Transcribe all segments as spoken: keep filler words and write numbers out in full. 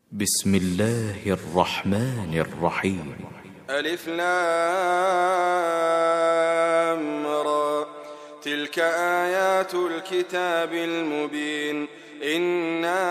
بسم الله الرحمن الرحيم. ألف لام را. تلك آيات الكتاب المبين. إنا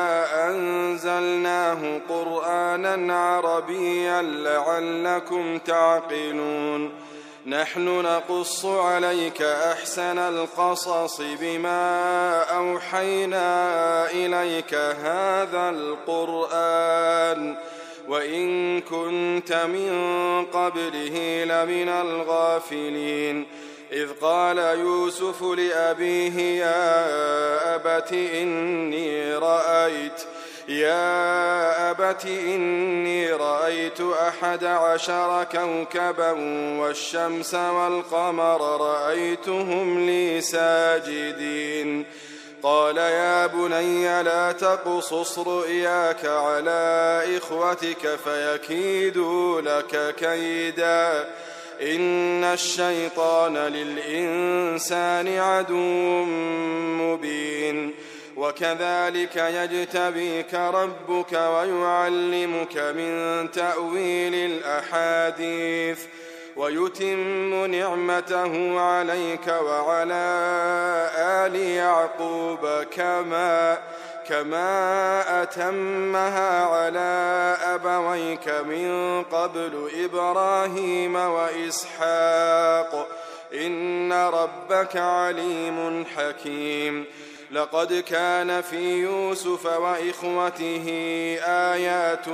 أنزلناه قرآنا عربيا لعلكم تعقلون. نحن نقص عليك أحسن القصص بما أوحينا إليك هذا القرآن وإن كنت من قبله لمن الغافلين. إذ قال يوسف لأبيه يا أبت إني رأيت يا أبت إني رأيت أحد عشر كوكبا والشمس والقمر رأيتهم لي ساجدين. قال يا بني لا تقصص رؤياك على إخوتك فيكيدوا لك كيدا إن الشيطان للإنسان عدو مبين. وكذلك يجتبيك ربك ويعلمك من تأويل الأحاديث ويتم نعمته عليك وعلى آل يعقوب كما كما أتمها على أبويك من قبل إبراهيم وإسحاق إن ربك عليم حكيم. لقد كان في يوسف وإخوته آيات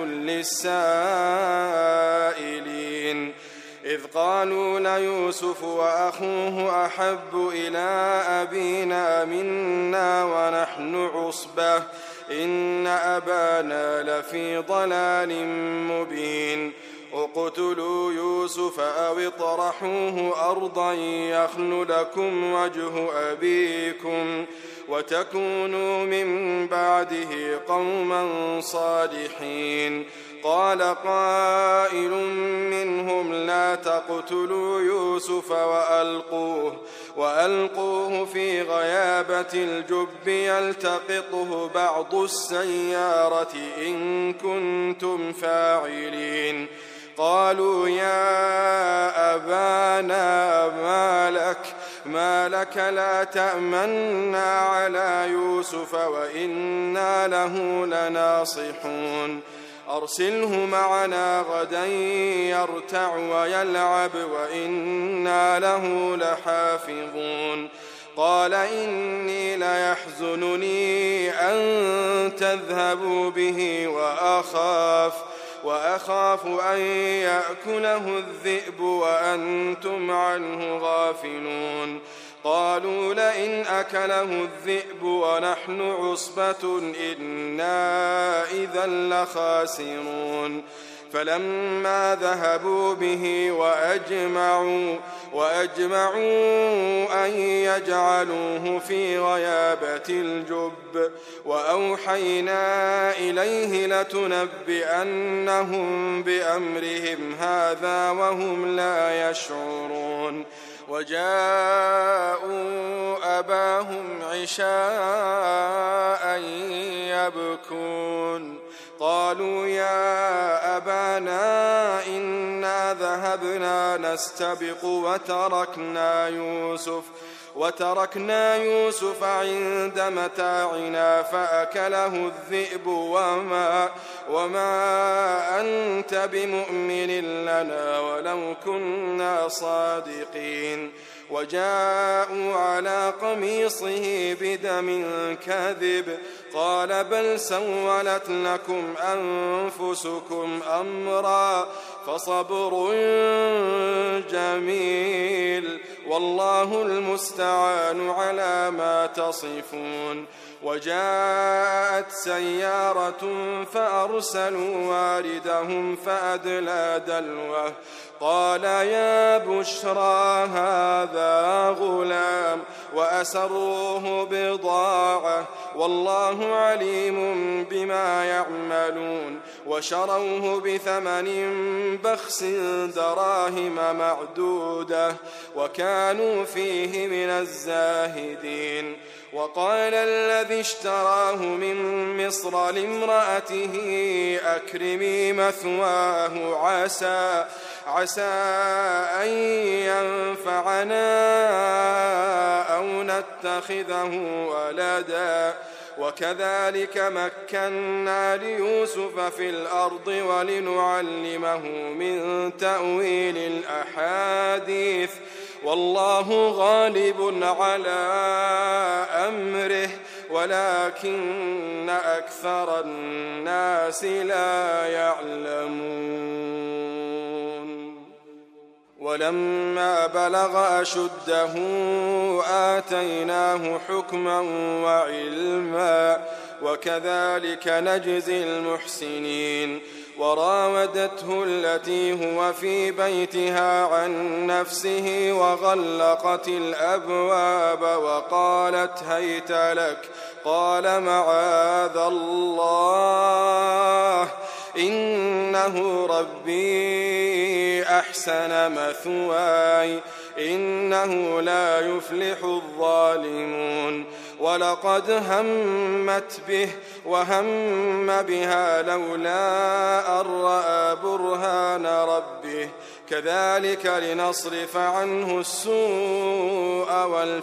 للسائلين إذ قالوا ليوسف وأخوه أحب إلى أبينا منا ونحن عصبة إن أبانا لفي ضلال مبين. اقتلوا يوسف أو اطرحوه أرضا يخل لكم وجه أبيكم وتكونوا من بعده قوما صالحين. قال قائل منهم لا تقتلوا يوسف وألقوه, وألقوه في غيابة الجب يلتقطه بعض السيارة إن كنتم فاعلين. قالوا يا أبانا ما لك, ما لك لا تأمنا على يوسف وإنا له لناصحون. أرسله معنا غدا يرتع ويلعب وإنا له لحافظون. قال إني ليحزنني أن تذهبوا به وأخاف وأخاف أن يأكله الذئب وأنتم عنه غافلون. قالوا لئن أكله الذئب ونحن عصبة إنا إذا لخاسرون. فلما ذهبوا به وأجمعوا, وأجمعوا أن يجعلوه في غيابة الجب وأوحينا إليه لتنبئنهم بأمرهم هذا وهم لا يشعرون. وجاءوا أباهم عشاء يبكون. قالوا يا أبانا إنا ذهبنا نستبق وتركنا يوسف وتركنا يوسف عند متاعنا فأكله الذئب وما, وما أنت بمؤمن لنا ولو كنا صادقين. وجاءوا على قميصه بدم كاذب. قال بل سولت لكم أنفسكم أمرا فصبر جميل والله المستعان على ما تصفون. وجاءت سيارة فأرسلوا واردهم فأدلى دلوه. قال يا بشرى هذا غلام وأسروه بضاعة والله عليم بما يعملون وشروه بثمن بخس دراهم معدودة وكانوا فيه من الزاهدين. وقال الذي اشتراه من مصر لامرأته أكرمي مثواه عسى عسى أن ينفعنا أو نتخذه ولدا وكذلك مكنا ليوسف في الأرض ولنعلمه من تأويل الأحاديث والله غالب على أمره ولكن أكثر الناس لا يعلمون. ولما بلغ أشده آتيناه حكما وعلما وكذلك نجزي المحسنين. وراودته التي هو في بيتها عن نفسه وغلقت الأبواب وقالت هيت لك قال معاذ الله إنه ربي أحسن مثواي إنه لا يفلح الظالمون. ولقد همت به وهم بها لولا أن رأى برهان ربه كذلك لنصرف عنه السوء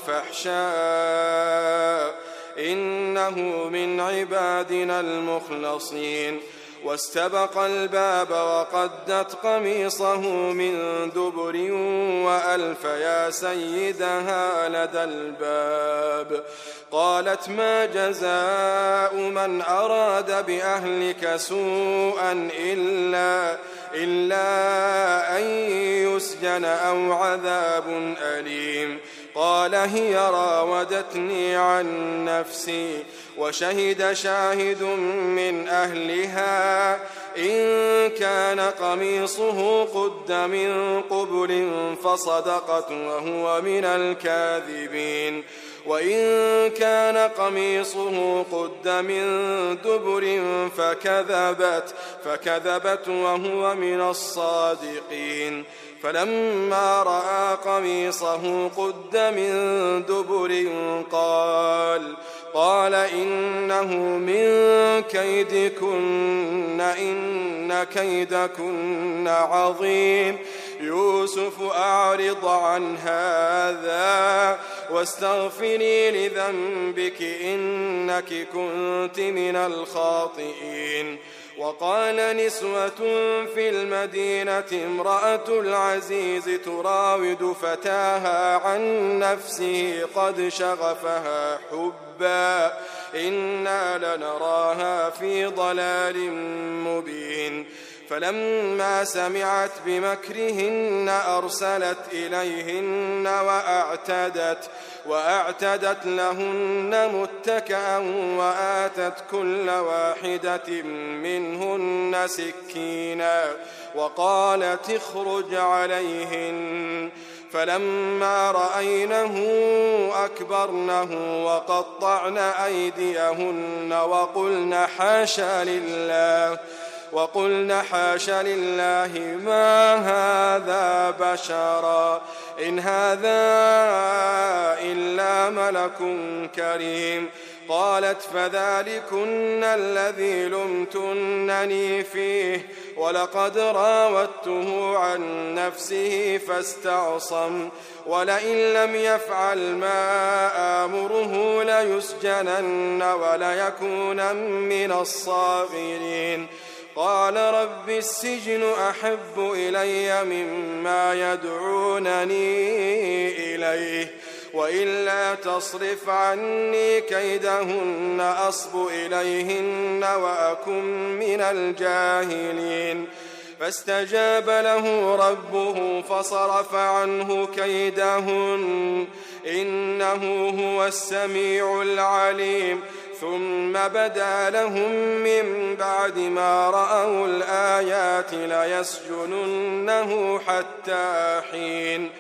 والفحشاء إنه من عبادنا المخلصين. واستبق الباب وقدت قميصه من دبر وألف يا سيدها لدى الباب قالت ما جزاء من أراد بأهلك سوءا إلا, إلا أن يسجن أو عذاب أليم. قال هي راودتني عن نفسي وشهد شاهد من أهلها إن كان قميصه قد من قبل فصدقت وهو من الكاذبين وإن كان قميصه قد من دبر فكذبت, فكذبت وهو من الصادقين. فلما رأى قميصه قد من دبر قال قال إنه من كيدكن إن كيدكن عظيم. يوسف أعرض عن هذا واستغفري لذنبك إنك كنت من الخاطئين. وقال نسوة في المدينة امرأة العزيز تراود فتاها عن نفسه قد شغفها حبا إنا لنراها في ضلال مبين. فلما سمعت بمكرهن أرسلت إليهن وأعتدت, وأعتدت لهن متكأ وآتت كل واحدة منهن سكينا وقالت اخرج عليهن. فلما رأينه أكبرنه وقطعن أيديهن وقلن حاشا لله وقلن حاش لله ما هذا بشرا إن هذا إلا ملك كريم. قالت فذلكن الذي لمتنني فيه ولقد راودته عن نفسه فاستعصم ولئن لم يفعل ما آمره ليسجنن وليكون من الصاغرين. قال رب السجن أحب إلي مما يدعونني إليه وإلا تصرف عني كيدهن أصب إليهن وأكن من الجاهلين. فاستجاب له ربه فصرف عنه كيدهن إنه هو السميع العليم. ثم بدا لهم من بعد ما رأوا الآيات ليسجننه حتى حين.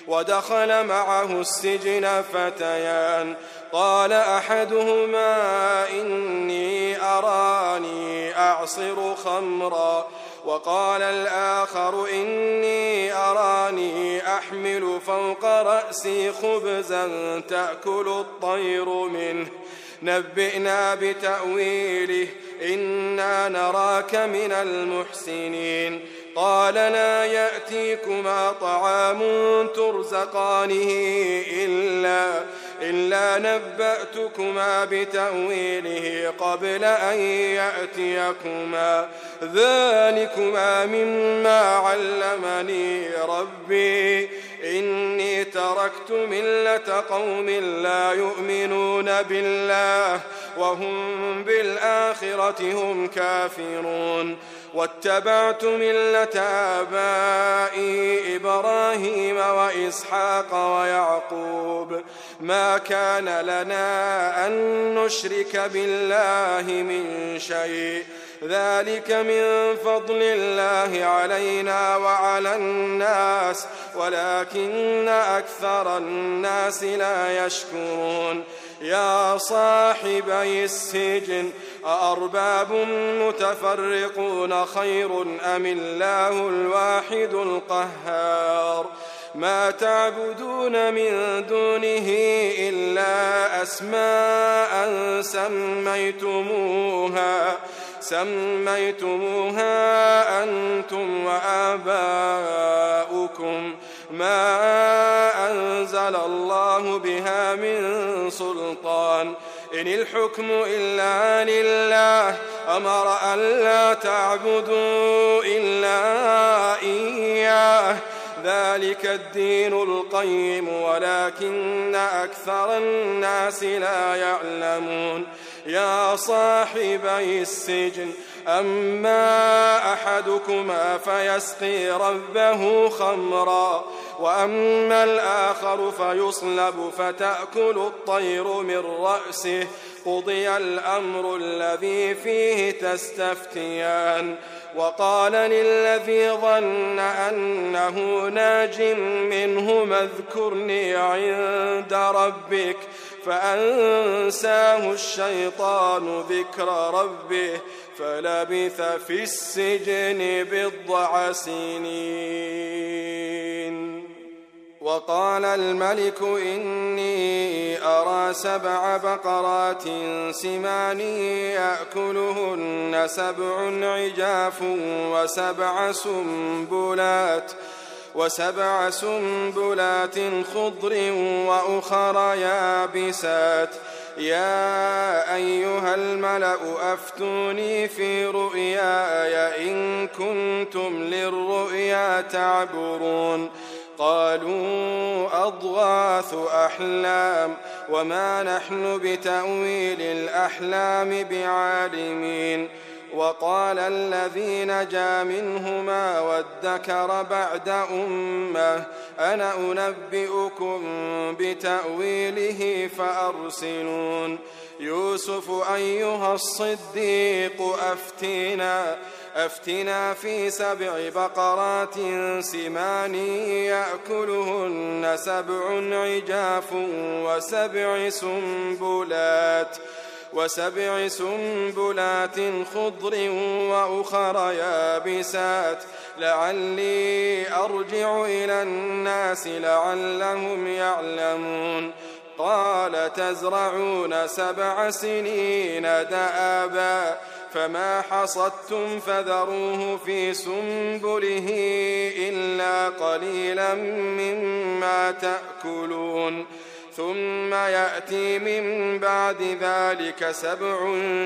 ودخل معه السجن فتيان قال أحدهما إني أراني أعصر خمرا وقال الآخر إني أراني أحمل فوق رأسي خبزا تأكل الطير منه نبئنا بتأويله إنا نراك من المحسنين قال لا يأتيكما طعام ترزقانه إلا, إلا نبأتكما بتأويله قبل أن يأتيكما ذلكما مما علمني ربي إني تركت ملة قوم لا يؤمنون بالله وهم بالآخرة هم كافرون واتبعت ملة آبائي إبراهيم وإسحاق ويعقوب ما كان لنا أن نشرك بالله من شيء ذلك من فضل الله علينا وعلى الناس ولكن أكثر الناس لا يشكرون يا صاحبي السجن أأرباب متفرقون خير أم الله الواحد القهار ما تعبدون من دونه إلا أسماء سميتموها سميتموها أنتم وآباؤكم ما أنزل الله بها من سلطان إن الحكم إلا لله أمر أن لا تعبدوا إلا إياه ذلك الدين القيم ولكن أكثر الناس لا يعلمون يا صاحبي السجن أما أحدكما فيسقي ربه خمرا وأما الآخر فيصلب فتأكل الطير من رأسه قضي الأمر الذي فيه تستفتيان وقال للذي ظن أنه ناج منهما اذكرني عند ربك فأنساه الشيطان ذكر ربه فلبث في السجن بضع سنين وقال الملك إني أرى سبع بقرات سمان يأكلهن سبع عجاف وسبع سنبلات وسبع سنبلات خضر وأخر يابسات يا أيها الملأ أفتوني في رؤياي إن كنتم للرؤيا تعبرون قالوا أضغاث أحلام وما نحن بتأويل الأحلام بعالمين وقال الذي نجا منهما وادكر بعد أمة أنا أنبئكم بتأويله فأرسلون يوسف أيها الصديق أفتنا أفتنا في سبع بقرات سمان يأكلهن سبع عجاف وسبع سنبلات وسبع سنبلات خضر وأخر يابسات لعلي أرجع إلى الناس لعلهم يعلمون قال تزرعون سبع سنين دأبا فما حصدتم فذروه في سنبله إلا قليلا مما تأكلون ثم يأتي من بعد ذلك سبع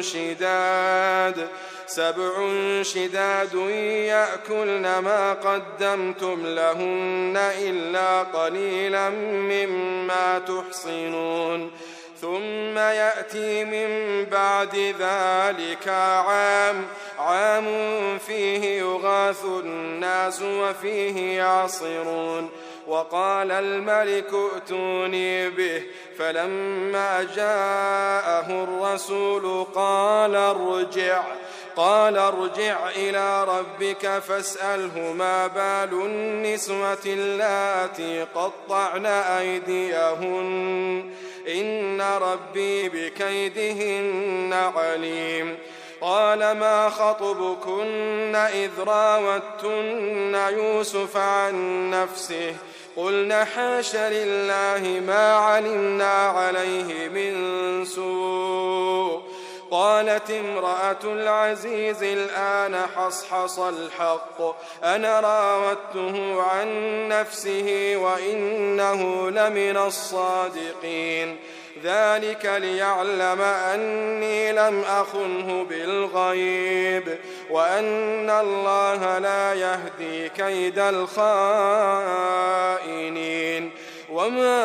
شداد سبع شداد يأكلن ما قدمتم لهن إلا قليلا مما تحصنون ثم يأتي من بعد ذلك عام عام فيه يغاث الناس وفيه يعصرون وقال الملك ائتوني به فلما جاءه الرسول قال ارجع قال ارجع إلى ربك فاسأله ما بال النسوة اللاتي قطعن أيديهن إن ربي بكيدهن عليم قال ما خطبكن إذ راوتن يوسف عن نفسه قلنا حاش لله ما علمنا عليه من سوء قالت امرأة العزيز الآن حصحص الحق أنا راودته عن نفسه وإنه لمن الصادقين ذلك ليعلم أني لم أخنه بالغيب وأن الله لا يهدي كيد الخائنين وما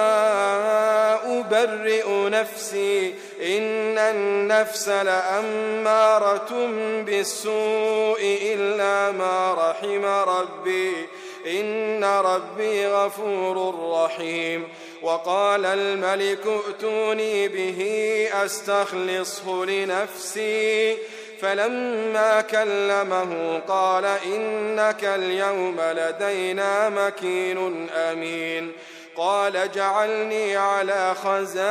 أبرئ نفسي إن النفس لأمارة بالسوء إلا ما رحم ربي إن ربي غفور رحيم وقال الملك ائتوني به أستخلصه لنفسي فلما كلمه قال إنك اليوم لدينا مكين أمين قال اجعلني على خزائن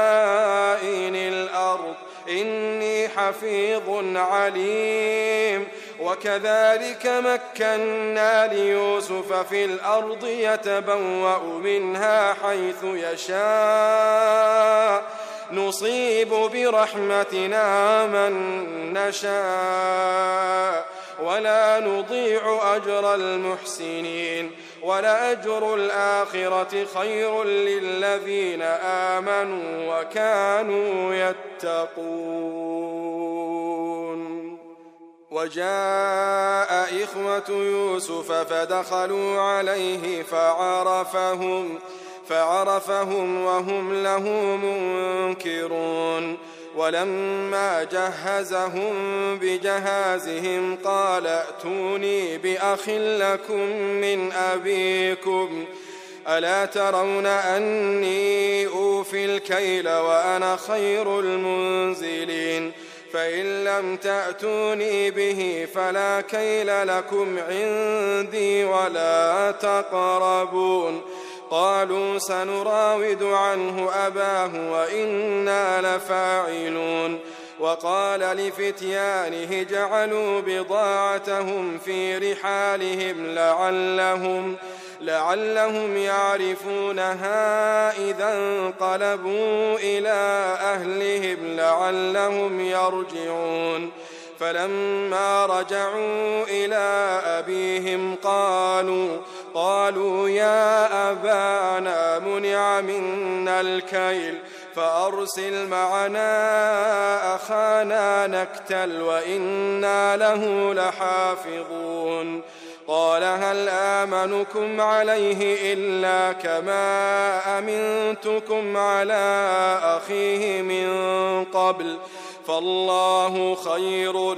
الأرض إني حفيظ عليم وكذلك مكنا ليوسف في الأرض يتبوأ منها حيث يشاء نصيب برحمتنا من نشاء ولا نضيع أجر المحسنين ولأجر الآخرة خير للذين آمنوا وكانوا يتقون وجاء إخوة يوسف فدخلوا عليه فعرفهم فعرفهم وهم له منكرون ولما جهزهم بجهازهم قال ائتوني بأخ لكم من أبيكم ألا ترون أني أوفي الكيل وأنا خير المنزلين فإن لم تأتوني به فلا كيل لكم عندي ولا تقربون قالوا سنراود عنه أباه وإنا لفاعلون وقال لفتيانه جعلوا بضاعتهم في رحالهم لعلهم لعلهم يعرفونها إذا انقلبوا إلى أهلهم لعلهم يرجعون فلما رجعوا إلى أبيهم قالوا قالوا يا أبانا منع منا الكيل فأرسل معنا أخانا نكتل وإنا له لحافظون قال هل آمنكم عليه إلا كما أمنتكم على أخيه من قبل فالله خير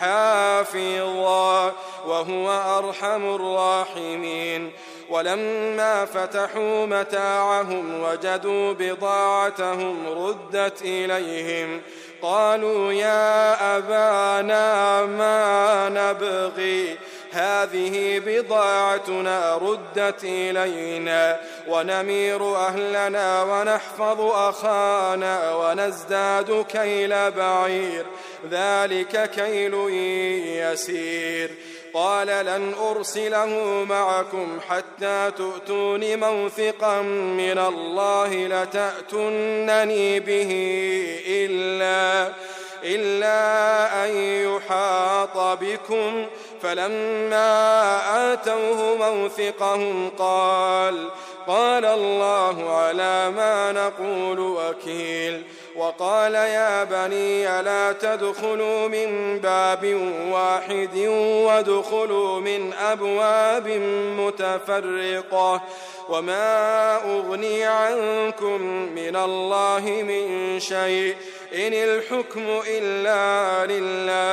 حافظا وهو أرحم الراحمين ولما فتحوا متاعهم وجدوا بضاعتهم ردت إليهم قالوا يا أبانا ما نبغي هذه بضاعتنا ردت إلينا ونمير أهلنا ونحفظ أخانا ونزداد كيل بعير ذلك كيل يسير قال لن أرسله معكم حتى تؤتون موثقا من الله لتأتونني به إلا, إلا أن يحاط بكم فلما آتوه موثقهم قال قال الله على ما نقول وكيل وقال يا بني لا تدخلوا من باب واحد وادخلوا من أبواب متفرقة وما أغني عنكم من الله من شيء إن الحكم إلا لله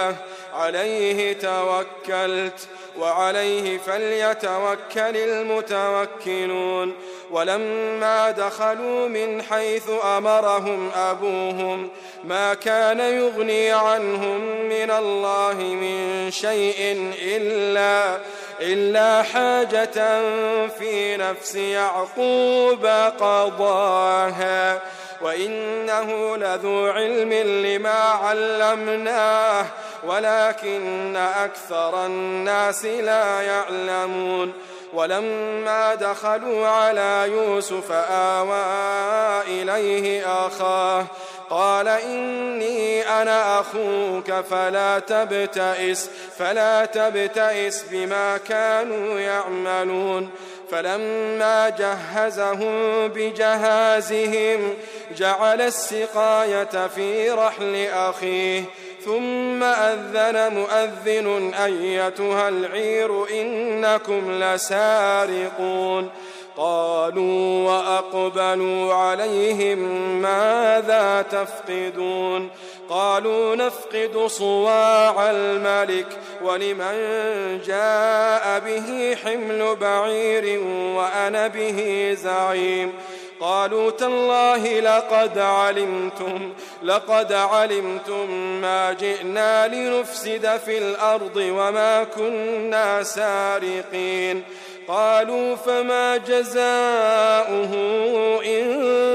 عليه توكلت وعليه فليتوكل المتوكلون ولما دخلوا من حيث أمرهم أبوهم ما كان يغني عنهم من الله من شيء إلا, إلا حاجة في نفس يعقوب قضاها وإنه لذو علم لما علمناه ولكن أكثر الناس لا يعلمون ولما دخلوا على يوسف آوى إليه أخاه قال إني أنا أخوك فلا تبتئس فلا تبتئس بما كانوا يعملون فلما جهزهم بجهازهم جعل السقاية في رحل أخيه ثم أذن مؤذن أيتها العير إنكم لسارقون قالوا وأقبلوا عليهم ماذا تفقدون قالوا نفقد صواع الملك ولمن جاء به حمل بعير وأنا به زعيم قالوا تالله لقد علمتم لقد علمتم ما جئنا لنفسد في الأرض وما كنا سارقين قالوا فما جزاؤه إن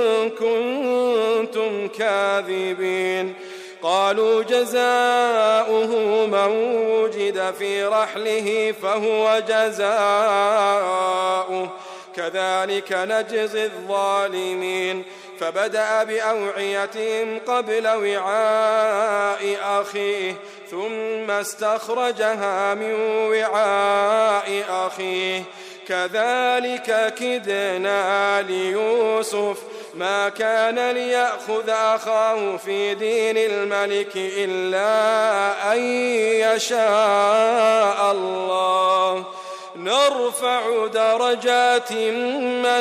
كنتم كاذبين قالوا جزاؤه من وجد في رحله فهو جزاؤه كذلك نجزي الظالمين فبدأ بأوعيتهم قبل وعاء أخيه ثم استخرجها من وعاء أخيه كذلك كدنا ليوسف ما كان ليأخذ أخاه في دين الملك إلا أن يشاء الله نرفع درجات من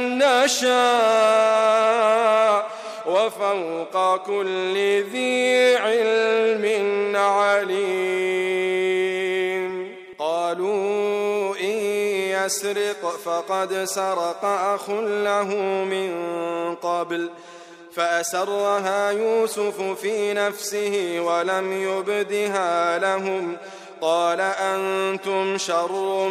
نشاء وفوق كل ذي علم عليم قالوا إن يسرق فقد سرق أخ له من قبل فأسرها يوسف في نفسه ولم يبدها لهم قال أنتم شر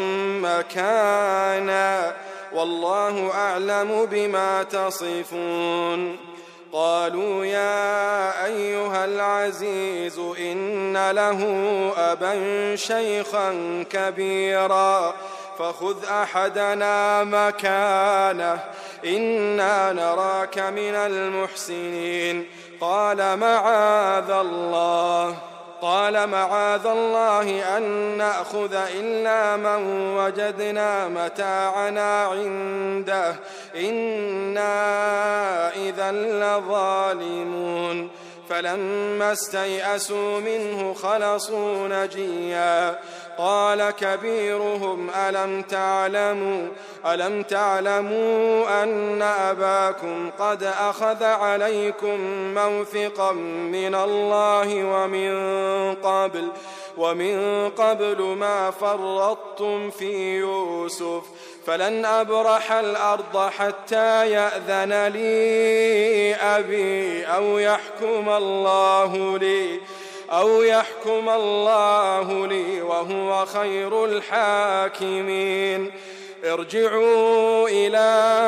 مكانا والله أعلم بما تصفون قالوا يا أيها العزيز إن له أبا شيخا كبيرا فخذ أحدنا مكانه إنا نراك من المحسنين قال معاذ الله قال معاذ الله أن نأخذ إلا من وجدنا متاعنا عنده إنا إذا لظالمون فلما استيئسوا منه خلصوا نجيا قال كبيرهم ألم تعلموا ألم تعلموا أن أباكم قد أخذ عليكم موثقا من الله ومن قبل ومن قبل ما فرطتم في يوسف فلن أبرح الأرض حتى يأذن لي أبي أو يحكم الله لي أو يحكم الله لي وهو خير الحاكمين ارجعوا إلى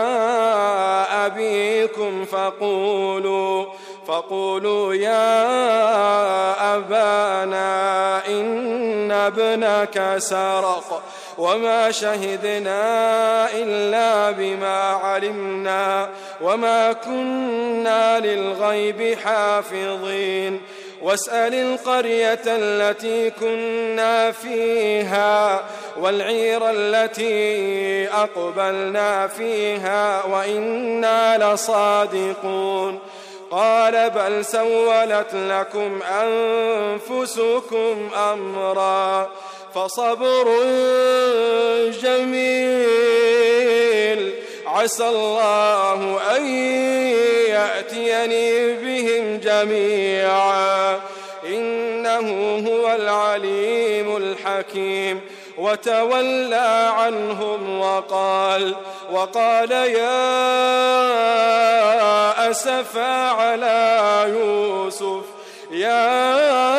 أبيكم فقولوا فقولوا يا أبانا إن ابنك سرق وما شهدنا إلا بما علمنا وما كنا للغيب حافظين واسأل القرية التي كنا فيها والعير التي أقبلنا فيها وإنا لصادقون قال بل سولت لكم أنفسكم أمرا فصبر جميل عسى الله أن يأتيني بهم جميعا إنه هو العليم الحكيم وتولى عنهم وقال وقال يا أسفا على يوسف يا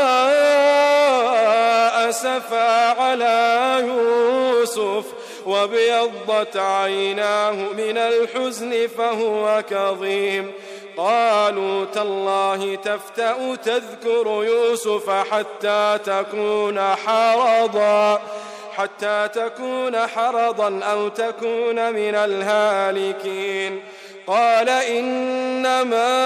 أسفا على يوسف وابيضت عيناه من الحزن فهو كظيم قالوا تالله تفتأ تذكر يوسف حتى تكون حرضا حتى تكون حرضا أو تكون من الهالكين قال إنما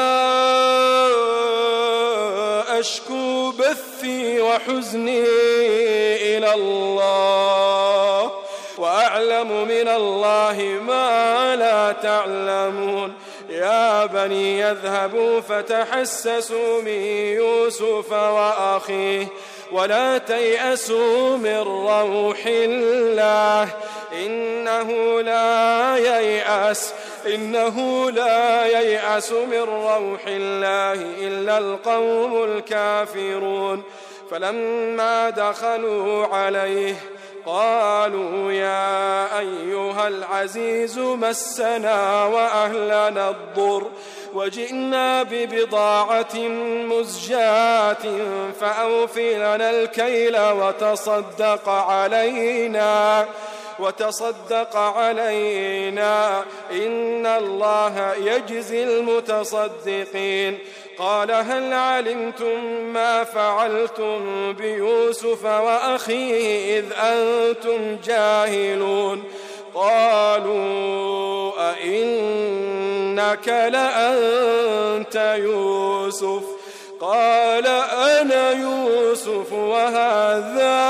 أشكو بثي وحزني إلى الله وأعلم من الله ما لا تعلمون يا بني يذهبوا فتحسسوا من يوسف وأخيه ولا تيأسوا من روح الله إنه لا ييأس إنه لا ييأس من روح الله إلا القوم الكافرون فلما دخلوا عليه قالوا يا أيها العزيز مسنا وأهلنا الضر وجئنا ببضاعة مزجاة فأوفي لنا الكيل وتصدق علينا وتصدق علينا إن الله يجزي المتصدقين قال هل علمتم ما فعلتم بيوسف وأخيه إذ أنتم جاهلون قالوا أئنك لأنت يوسف قال أنا يوسف وهذا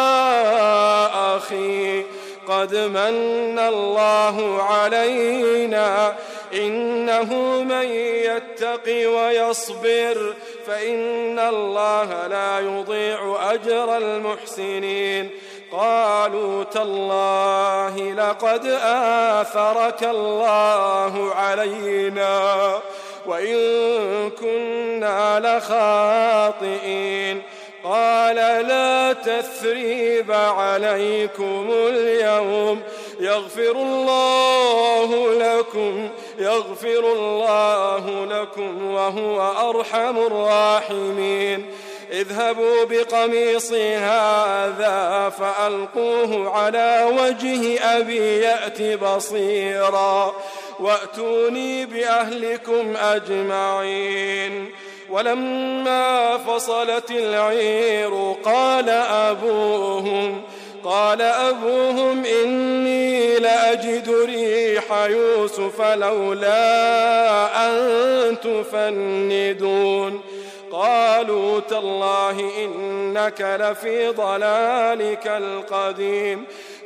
أخي قد من الله علينا إنه من يتق ويصبر فإن الله لا يضيع أجر المحسنين قالوا تالله لقد آثرك الله علينا وإن كنا لخاطئين قال لا تثريب عليكم اليوم يغفر الله لكم يغفر الله لكم وهو أرحم الراحمين اذهبوا بقميصي هذا فألقوه على وجه أبي يأت بصيرا وأتوني بأهلكم أجمعين ولما فصلت العير قال أبوهم قال أبوهم إني لأجد ريح يوسف لولا أن تفندون قالوا تالله إنك لفي ضلالك القديم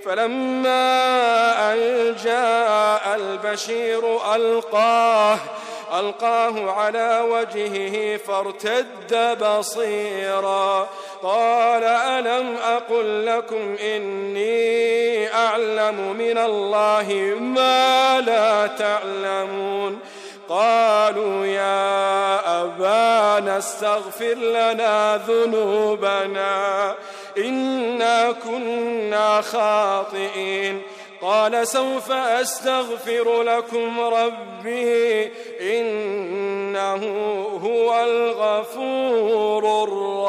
فلما أن جاء البشير ألقاه ألقاه على وجهه فارتد بصيرا قال ألم أقل لكم إني أعلم من الله ما لا تعلمون قالوا يا أبانا استغفر لنا ذنوبنا إنا كنا خاطئين قال سوف أستغفر لكم ربي إنه هو الغفور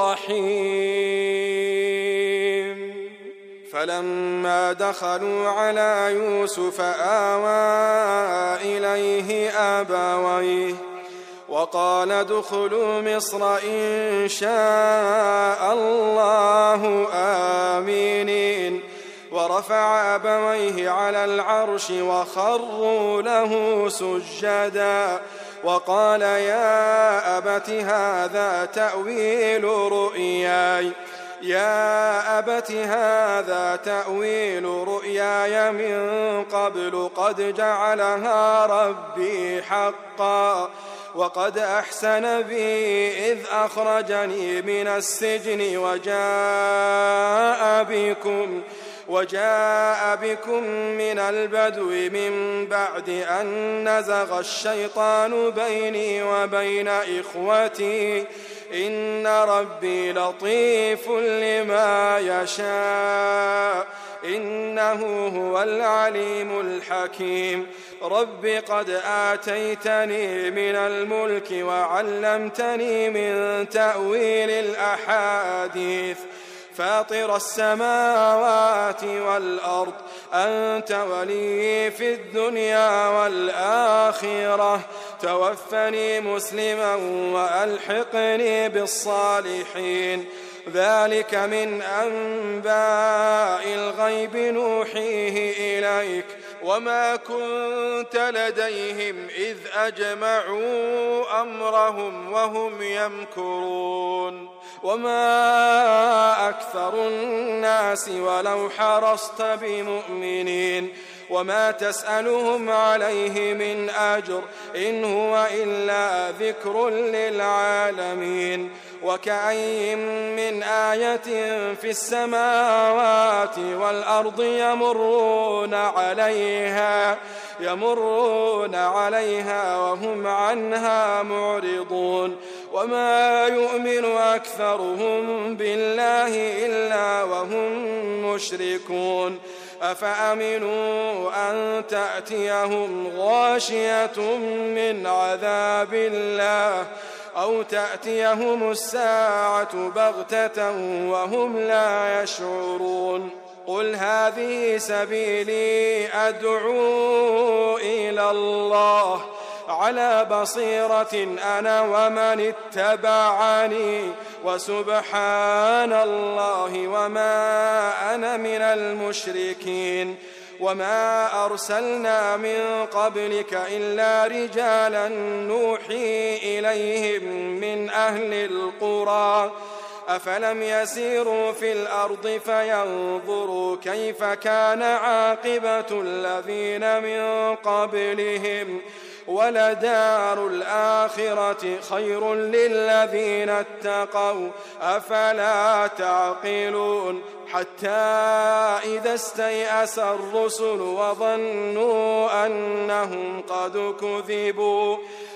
الرحيم فلما دخلوا على يوسف آوى إليه أبويه وقال ادخلوا مصر إن شاء الله آمنين ورفع أبويه على العرش وخروا له سجدا وقال يا أبت هذا تأويل رؤياي يا أبت هذا تأويل رؤياي من قبل قد جعلها ربي حقا وقد أحسن بي إذ أخرجني من السجن وجاء بكم وجاء بكم من البدو من بعد أن نزغ الشيطان بيني وبين إخوتي إن ربي لطيف لما يشاء إنه هو العليم الحكيم رب قد آتيتني من الملك وعلمتني من تأويل الأحاديث فاطر السماوات والأرض أنت ولي في الدنيا والآخرة توفني مسلما وألحقني بالصالحين ذلك من أنباء الغيب نوحيه إليك وما كنت لديهم إذ أجمعوا أمرهم وهم يمكرون وما أكثر الناس ولو حرصت بمؤمنين وما تسألهم عليه من أجر إن هو إلا ذكر للعالمين وكأي من آية في السماوات والأرض يمرون عليها يمرون عليها وهم عنها معرضون وما يؤمن أكثرهم بالله إلا وهم مشركون أفأمنوا أن تأتيهم غاشية من عذاب الله أو تأتيهم الساعة بغتة وهم لا يشعرون قل هذه سبيلي أدعو إلى الله على بصيرة أنا ومن اتبعني وسبحان الله وما أنا من المشركين وما أرسلنا من قبلك إلا رجالا نوحي إليهم من أهل القرى أفلم يسيروا في الأرض فينظروا كيف كان عاقبة الذين من قبلهم ولدار الآخرة خير للذين اتقوا أفلا تعقلون حتى إذا استيأس الرسل وظنوا أنهم قد كذبوا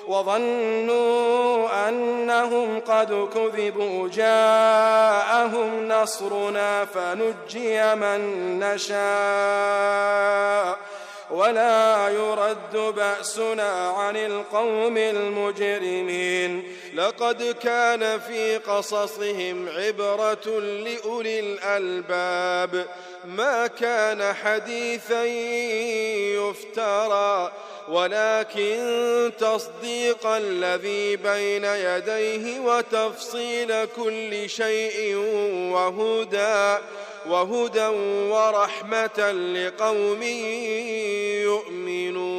وظنوا أنهم قد كذبوا جاءهم نصرنا فنجي من نشاء ولا يرد بأسنا عن القوم المجرمين لقد كان في قصصهم عبرة لأولي الألباب ما كان حديثا يفترى ولكن تصديق الذي بين يديه وتفصيل كل شيء وهدى وهدى ورحمة لقوم يؤمنون.